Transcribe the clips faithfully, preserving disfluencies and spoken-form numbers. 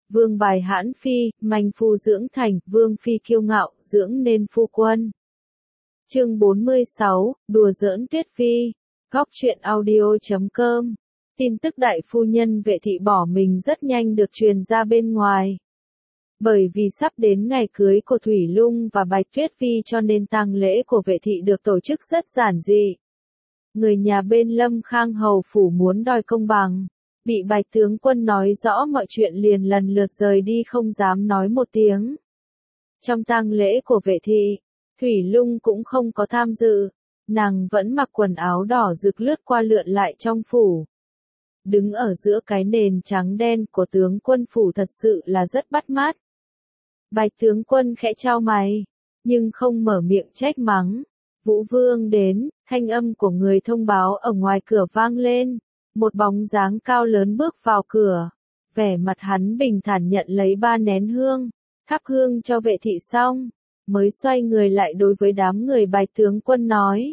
vương bài hãn phi, manh phu dưỡng thành, vương phi kiêu ngạo, dưỡng nên phu quân. Chương bốn mươi sáu, đùa giỡn Tuyết Phi. Góc truyện audio chấm com. Tin tức đại phu nhân Vệ thị bỏ mình rất nhanh được truyền ra bên ngoài. Bởi vì sắp đến ngày cưới của Thủy Lung và Bạch Tuyết Phi cho nên tang lễ của Vệ thị được tổ chức rất giản dị. Người nhà bên Lâm Khang hầu phủ muốn đòi công bằng, bị Bạch tướng quân nói rõ mọi chuyện liền lần lượt rời đi không dám nói một tiếng. Trong tang lễ của Vệ thị, Thủy Lung cũng không có tham dự, nàng vẫn mặc quần áo đỏ rực lướt qua lượn lại trong phủ. Đứng ở giữa cái nền trắng đen của tướng quân phủ thật sự là rất bắt mắt. Bạch tướng quân khẽ chau mày, nhưng không mở miệng trách mắng. Vũ Vương đến, thanh âm của người thông báo ở ngoài cửa vang lên, một bóng dáng cao lớn bước vào cửa, vẻ mặt hắn bình thản nhận lấy ba nén hương, thắp hương cho Vệ thị xong, mới xoay người lại đối với đám người Bạch tướng quân nói.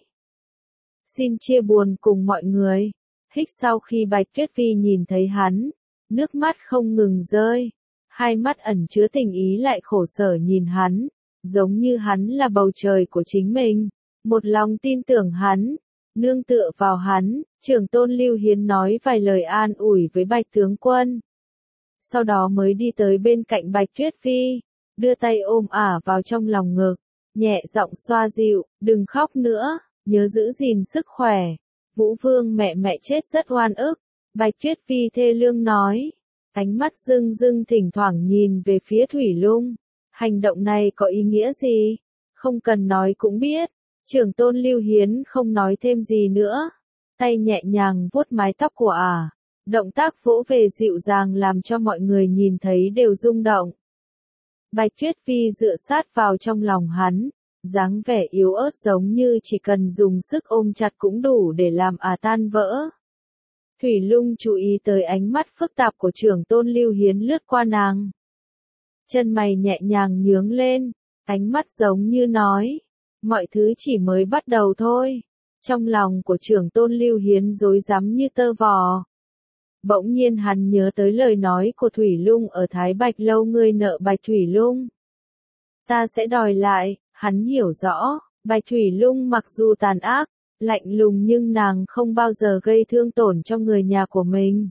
Xin chia buồn cùng mọi người. Hích sau khi Bạch Tuyết Phi nhìn thấy hắn, nước mắt không ngừng rơi, hai mắt ẩn chứa tình ý lại khổ sở nhìn hắn, giống như hắn là bầu trời của chính mình, một lòng tin tưởng hắn, nương tựa vào hắn, trưởng tôn Lưu Hiến nói vài lời an ủi với Bạch tướng quân. Sau đó mới đi tới bên cạnh Bạch Tuyết Phi, đưa tay ôm ả vào trong lòng ngực, nhẹ giọng xoa dịu, đừng khóc nữa, nhớ giữ gìn sức khỏe. Vũ Vương mẹ mẹ chết rất oan ức, Bạch Tuyết Phi thê lương nói, ánh mắt rưng rưng thỉnh thoảng nhìn về phía Thủy Lung. Hành động này có ý nghĩa gì? Không cần nói cũng biết. Trưởng tôn Lưu Hiến không nói thêm gì nữa, tay nhẹ nhàng vuốt mái tóc của ả, động tác vỗ về dịu dàng làm cho mọi người nhìn thấy đều rung động. Bạch Tuyết Phi dựa sát vào trong lòng hắn, dáng vẻ yếu ớt giống như chỉ cần dùng sức ôm chặt cũng đủ để làm ả tan vỡ. Thủy Lung chú ý tới ánh mắt phức tạp của trưởng tôn Lưu Hiến lướt qua nàng. Chân mày nhẹ nhàng nhướng lên, ánh mắt giống như nói, mọi thứ chỉ mới bắt đầu thôi. Trong lòng của trưởng tôn Lưu Hiến rối rắm như tơ vò. Bỗng nhiên hắn nhớ tới lời nói của Thủy Lung ở Thái Bạch Lâu, ngươi nợ Bạch Thủy Lung. Ta sẽ đòi lại. Hắn hiểu rõ, Bạch Thủy Lung mặc dù tàn ác, lạnh lùng nhưng nàng không bao giờ gây thương tổn cho người nhà của mình.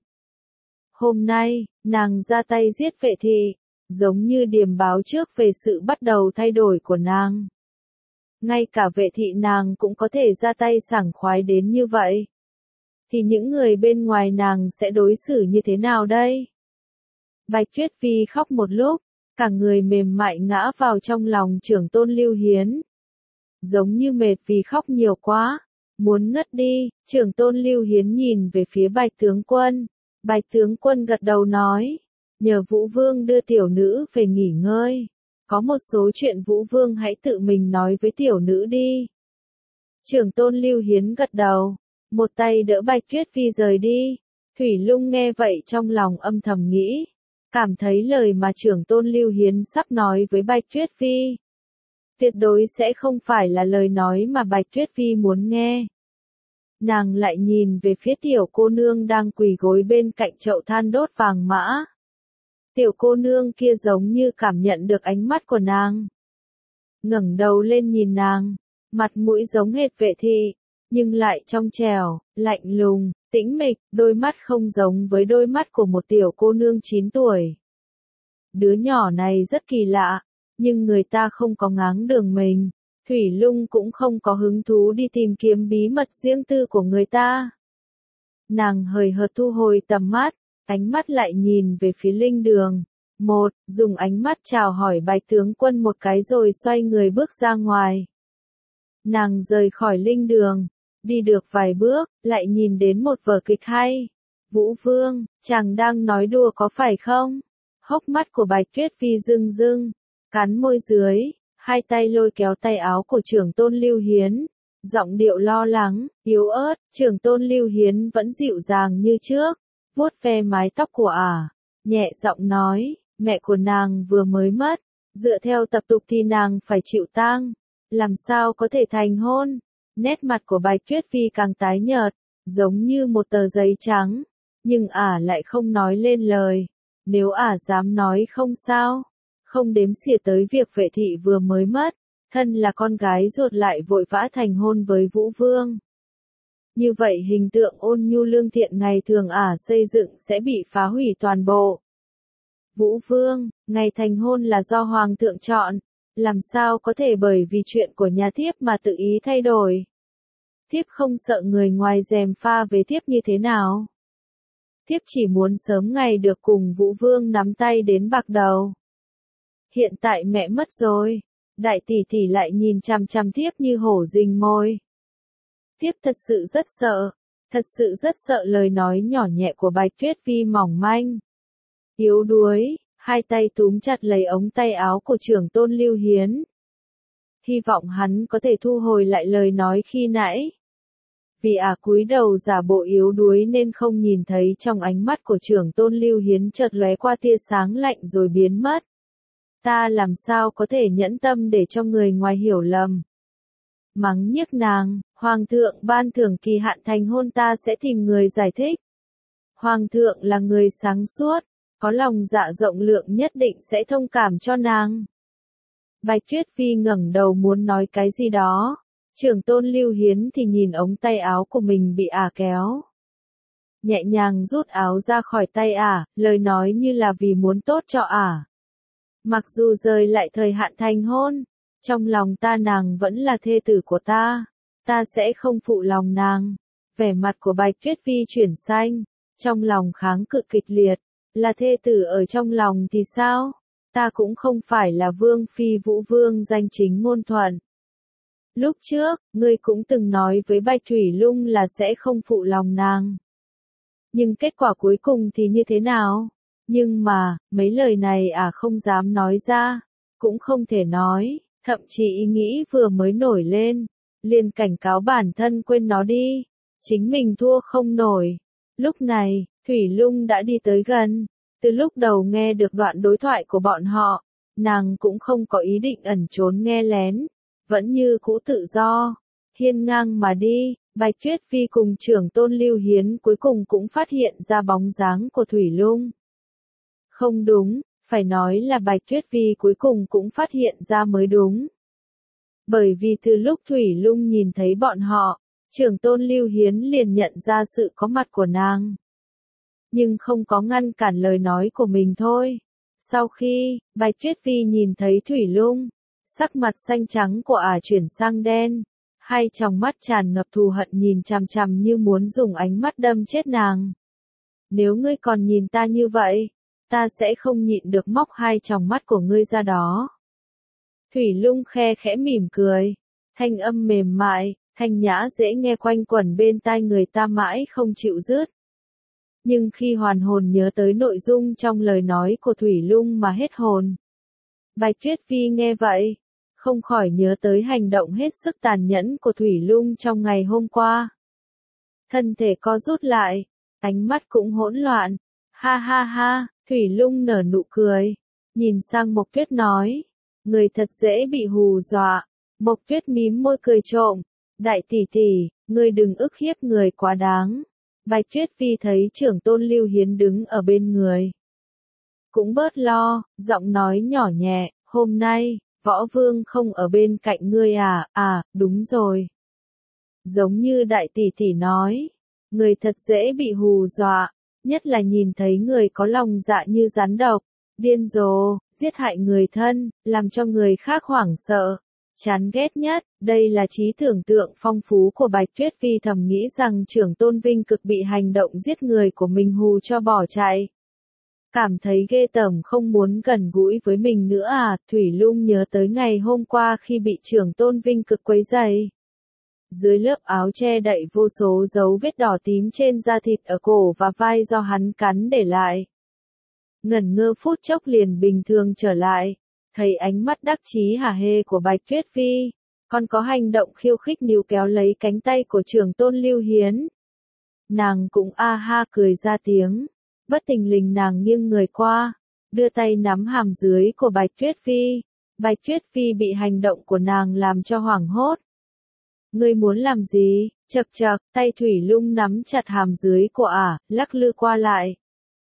Hôm nay, nàng ra tay giết Vệ thị, giống như điềm báo trước về sự bắt đầu thay đổi của nàng. Ngay cả Vệ thị nàng cũng có thể ra tay sảng khoái đến như vậy. Thì những người bên ngoài nàng sẽ đối xử như thế nào đây? Bạch Tuyết Phi khóc một lúc, cả người mềm mại ngã vào trong lòng trưởng tôn Lưu Hiến. Giống như mệt vì khóc nhiều quá, muốn ngất đi, trưởng tôn Lưu Hiến nhìn về phía Bạch tướng quân. Bạch tướng quân gật đầu nói, nhờ Vũ Vương đưa tiểu nữ về nghỉ ngơi. Có một số chuyện Vũ Vương hãy tự mình nói với tiểu nữ đi. Trưởng tôn Lưu Hiến gật đầu, một tay đỡ Bạch Tuyết Phi rời đi. Thủy Lung nghe vậy trong lòng âm thầm nghĩ, cảm thấy lời mà trưởng tôn Lưu Hiến sắp nói với Bạch Tuyết Phi tuyệt đối sẽ không phải là lời nói mà Bạch Tuyết Phi muốn nghe. Nàng lại nhìn về phía tiểu cô nương đang quỳ gối bên cạnh chậu than đốt vàng mã. Tiểu cô nương kia giống như cảm nhận được ánh mắt của nàng, ngẩng đầu lên nhìn nàng, mặt mũi giống hệt Vệ thị, nhưng lại trong trẻo, lạnh lùng, tĩnh mịch, đôi mắt không giống với đôi mắt của một tiểu cô nương chín tuổi. Đứa nhỏ này rất kỳ lạ, nhưng người ta không có ngáng đường mình. Thủy Lung cũng không có hứng thú đi tìm kiếm bí mật riêng tư của người ta. Nàng hời hợt thu hồi tầm mắt, ánh mắt lại nhìn về phía Linh Đường. Một, dùng ánh mắt chào hỏi Bạch tướng quân một cái rồi xoay người bước ra ngoài. Nàng rời khỏi Linh Đường, đi được vài bước, lại nhìn đến một vở kịch hay. Vũ Vương, chàng đang nói đùa có phải không? Hốc mắt của Bạch Tuyết Phi rưng rưng, cắn môi dưới, hai tay lôi kéo tay áo của trưởng tôn Lưu Hiến, giọng điệu lo lắng, yếu ớt. Trưởng tôn Lưu Hiến vẫn dịu dàng như trước, vuốt ve mái tóc của ả, nhẹ giọng nói, mẹ của nàng vừa mới mất, dựa theo tập tục thì nàng phải chịu tang, làm sao có thể thành hôn. Nét mặt của Bạch Tuyết Phi càng tái nhợt, giống như một tờ giấy trắng, nhưng ả lại không nói lên lời, Nếu ả dám nói không sao, không đếm xỉa tới việc vệ thị vừa mới mất, thân là con gái ruột lại vội vã thành hôn với Vũ Vương. Như vậy hình tượng ôn nhu lương thiện ngày thường ả xây dựng sẽ bị phá hủy toàn bộ. Vũ Vương, ngày thành hôn là do Hoàng thượng chọn, làm sao có thể bởi vì chuyện của nhà thiếp mà tự ý thay đổi. Thiếp không sợ người ngoài gièm pha về thiếp như thế nào. Thiếp chỉ muốn sớm ngày được cùng Vũ Vương nắm tay đến bạc đầu. Hiện tại mẹ mất rồi, đại tỷ tỷ lại nhìn chằm chằm thiếp như hổ rình mồi. Thiếp thật sự rất sợ, thật sự rất sợ lời nói nhỏ nhẹ của Bạch Tuyết Phi mỏng manh. Yếu đuối, hai tay túm chặt lấy ống tay áo của trưởng tôn Lưu Hiến. Hy vọng hắn có thể thu hồi lại lời nói khi nãy. Vì ả à cúi đầu giả bộ yếu đuối nên không nhìn thấy trong ánh mắt của trưởng tôn Lưu Hiến chợt lóe qua tia sáng lạnh rồi biến mất. Ta làm sao có thể nhẫn tâm để cho người ngoài hiểu lầm. Mắng nhiếc nàng, Hoàng thượng ban thưởng kỳ hạn thành hôn ta sẽ tìm người giải thích. Hoàng thượng là người sáng suốt, có lòng dạ rộng lượng nhất định sẽ thông cảm cho nàng. Bạch Tuyết Phi ngẩng đầu muốn nói cái gì đó. Trưởng tôn Lưu Hiến thì nhìn ống tay áo của mình bị ả kéo. Nhẹ nhàng rút áo ra khỏi tay ả, lời nói như là vì muốn tốt cho ả. Mặc dù rời lại thời hạn thành hôn, trong lòng ta nàng vẫn là thê tử của ta, ta sẽ không phụ lòng nàng. Vẻ mặt của Bạch Tuyết Phi chuyển xanh, trong lòng kháng cự kịch liệt, là thê tử ở trong lòng thì sao? Ta cũng không phải là Vương Phi Vũ Vương danh chính ngôn thuận. Lúc trước, ngươi cũng từng nói với Bạch Thủy Lung là sẽ không phụ lòng nàng. Nhưng kết quả cuối cùng thì như thế nào? Nhưng mà, mấy lời này à không dám nói ra, cũng không thể nói, thậm chí ý nghĩ vừa mới nổi lên, liền cảnh cáo bản thân quên nó đi, chính mình thua không nổi. Lúc này, Thủy Lung đã đi tới gần, từ lúc đầu nghe được đoạn đối thoại của bọn họ, nàng cũng không có ý định ẩn trốn nghe lén. Vẫn như cũ tự do, hiên ngang mà đi, Bạch Tuyết Phi cùng trưởng tôn Lưu Hiến cuối cùng cũng phát hiện ra bóng dáng của Thủy Lung. Không đúng, phải nói là Bạch Tuyết Phi cuối cùng cũng phát hiện ra mới đúng. Bởi vì từ lúc Thủy Lung nhìn thấy bọn họ, trưởng tôn Lưu Hiến liền nhận ra sự có mặt của nàng. Nhưng không có ngăn cản lời nói của mình thôi. Sau khi, Bạch Tuyết Phi nhìn thấy Thủy Lung, sắc mặt xanh trắng của ả chuyển sang đen, hai tròng mắt tràn ngập thù hận nhìn chằm chằm như muốn dùng ánh mắt đâm chết nàng. Nếu ngươi còn nhìn ta như vậy, ta sẽ không nhịn được móc hai tròng mắt của ngươi ra đó. Thủy Lung khe khẽ mỉm cười, thanh âm mềm mại, thanh nhã dễ nghe quanh quẩn bên tai người ta mãi không chịu dứt. Nhưng khi hoàn hồn nhớ tới nội dung trong lời nói của Thủy Lung mà hết hồn. Bạch Tuyết Phi nghe vậy, không khỏi nhớ tới hành động hết sức tàn nhẫn của Thủy Lung trong ngày hôm qua. Thân thể co rút lại, ánh mắt cũng hỗn loạn. Ha ha ha, Thủy Lung nở nụ cười, nhìn sang Mộc Tuyết nói, người thật dễ bị hù dọa. Mộc Tuyết mím môi cười trộm, đại tỷ tỷ, ngươi đừng ức hiếp người quá đáng. Bạch Tuyết Phi thấy trưởng tôn Lưu Hiến đứng ở bên người. Cũng bớt lo, giọng nói nhỏ nhẹ, hôm nay, Võ Vương không ở bên cạnh ngươi à, à, đúng rồi. Giống như đại tỷ tỷ nói, người thật dễ bị hù dọa, nhất là nhìn thấy người có lòng dạ như rắn độc, điên rồ, giết hại người thân, làm cho người khác hoảng sợ, chán ghét nhất. Đây là trí tưởng tượng phong phú của Bạch Tuyết Phi thầm nghĩ rằng trưởng tôn Vinh Cực bị hành động giết người của mình hù cho bỏ chạy. Cảm thấy ghê tởm không muốn gần gũi với mình nữa à, Thủy Lung nhớ tới ngày hôm qua khi bị trưởng tôn Vinh Cực quấy rầy. Dưới lớp áo che đậy vô số dấu vết đỏ tím trên da thịt ở cổ và vai do hắn cắn để lại. Ngẩn ngơ phút chốc liền bình thường trở lại, thấy ánh mắt đắc chí hả hê của Bạch Tuyết Phi, còn có hành động khiêu khích níu kéo lấy cánh tay của trưởng tôn Lưu Hiến. Nàng cũng a ha cười ra tiếng. Bất thình lình nàng nghiêng người qua, đưa tay nắm hàm dưới của Bạch Tuyết Phi. Bạch Tuyết Phi bị hành động của nàng làm cho hoảng hốt. Ngươi muốn làm gì? Chậc chậc, tay Thủy Lung nắm chặt hàm dưới của ả, lắc lư qua lại.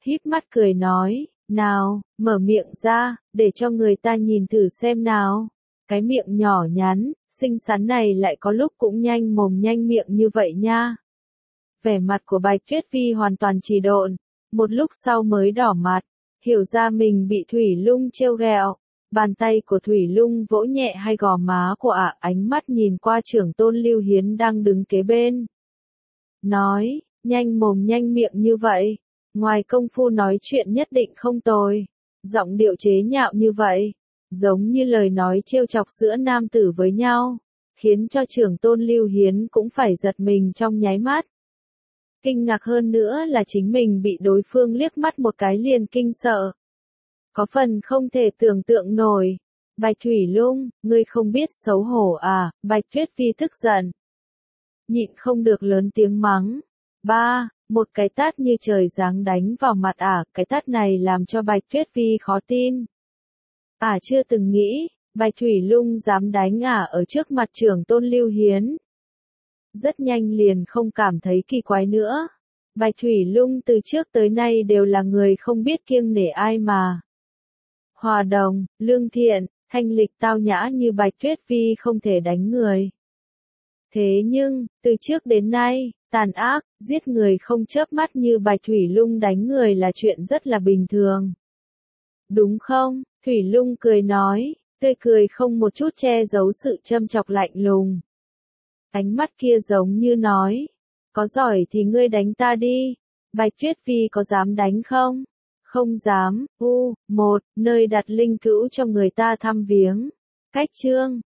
híp mắt cười nói, nào, mở miệng ra, để cho người ta nhìn thử xem nào. Cái miệng nhỏ nhắn, xinh xắn này lại có lúc cũng nhanh mồm nhanh miệng như vậy nha. Vẻ mặt của Bạch Tuyết Phi hoàn toàn trì độn, một lúc sau mới đỏ mặt, hiểu ra mình bị Thủy Lung trêu ghẹo. Bàn tay của Thủy Lung vỗ nhẹ hai gò má của ả, ánh mắt nhìn qua trưởng tôn Lưu Hiến đang đứng kế bên. Nói, nhanh mồm nhanh miệng như vậy, ngoài công phu nói chuyện nhất định không tồi. Giọng điệu chế nhạo như vậy, giống như lời nói trêu chọc giữa nam tử với nhau, khiến cho trưởng tôn Lưu Hiến cũng phải giật mình trong nháy mắt. Kinh ngạc hơn nữa là chính mình bị đối phương liếc mắt một cái liền kinh sợ. Có phần không thể tưởng tượng nổi. Bạch Thủy Lung, ngươi không biết xấu hổ à? Bạch Tuyết Phi tức giận, nhịn không được lớn tiếng mắng. Ba, một cái tát như trời giáng đánh vào mặt ả, à, cái tát này làm cho Bạch Tuyết Phi khó tin. Ả à, chưa từng nghĩ, Bạch Thủy Lung dám đánh ả à ở trước mặt trưởng tôn Lưu Hiến. Rất nhanh liền không cảm thấy kỳ quái nữa. Bạch Thủy Lung từ trước tới nay đều là người không biết kiêng nể ai mà. Hòa đồng, lương thiện, thanh lịch tao nhã như Bạch Tuyết Phi không thể đánh người. Thế nhưng, từ trước đến nay, tàn ác, giết người không chớp mắt như Bạch Thủy Lung đánh người là chuyện rất là bình thường. Đúng không? Thủy Lung cười nói, tươi cười không một chút che giấu sự châm chọc lạnh lùng. Ánh mắt kia giống như nói, có giỏi thì ngươi đánh ta đi. Bạch Tuyết Phi có dám đánh không? Không dám. U, một, nơi đặt linh cữu cho người ta thăm viếng. Cách chương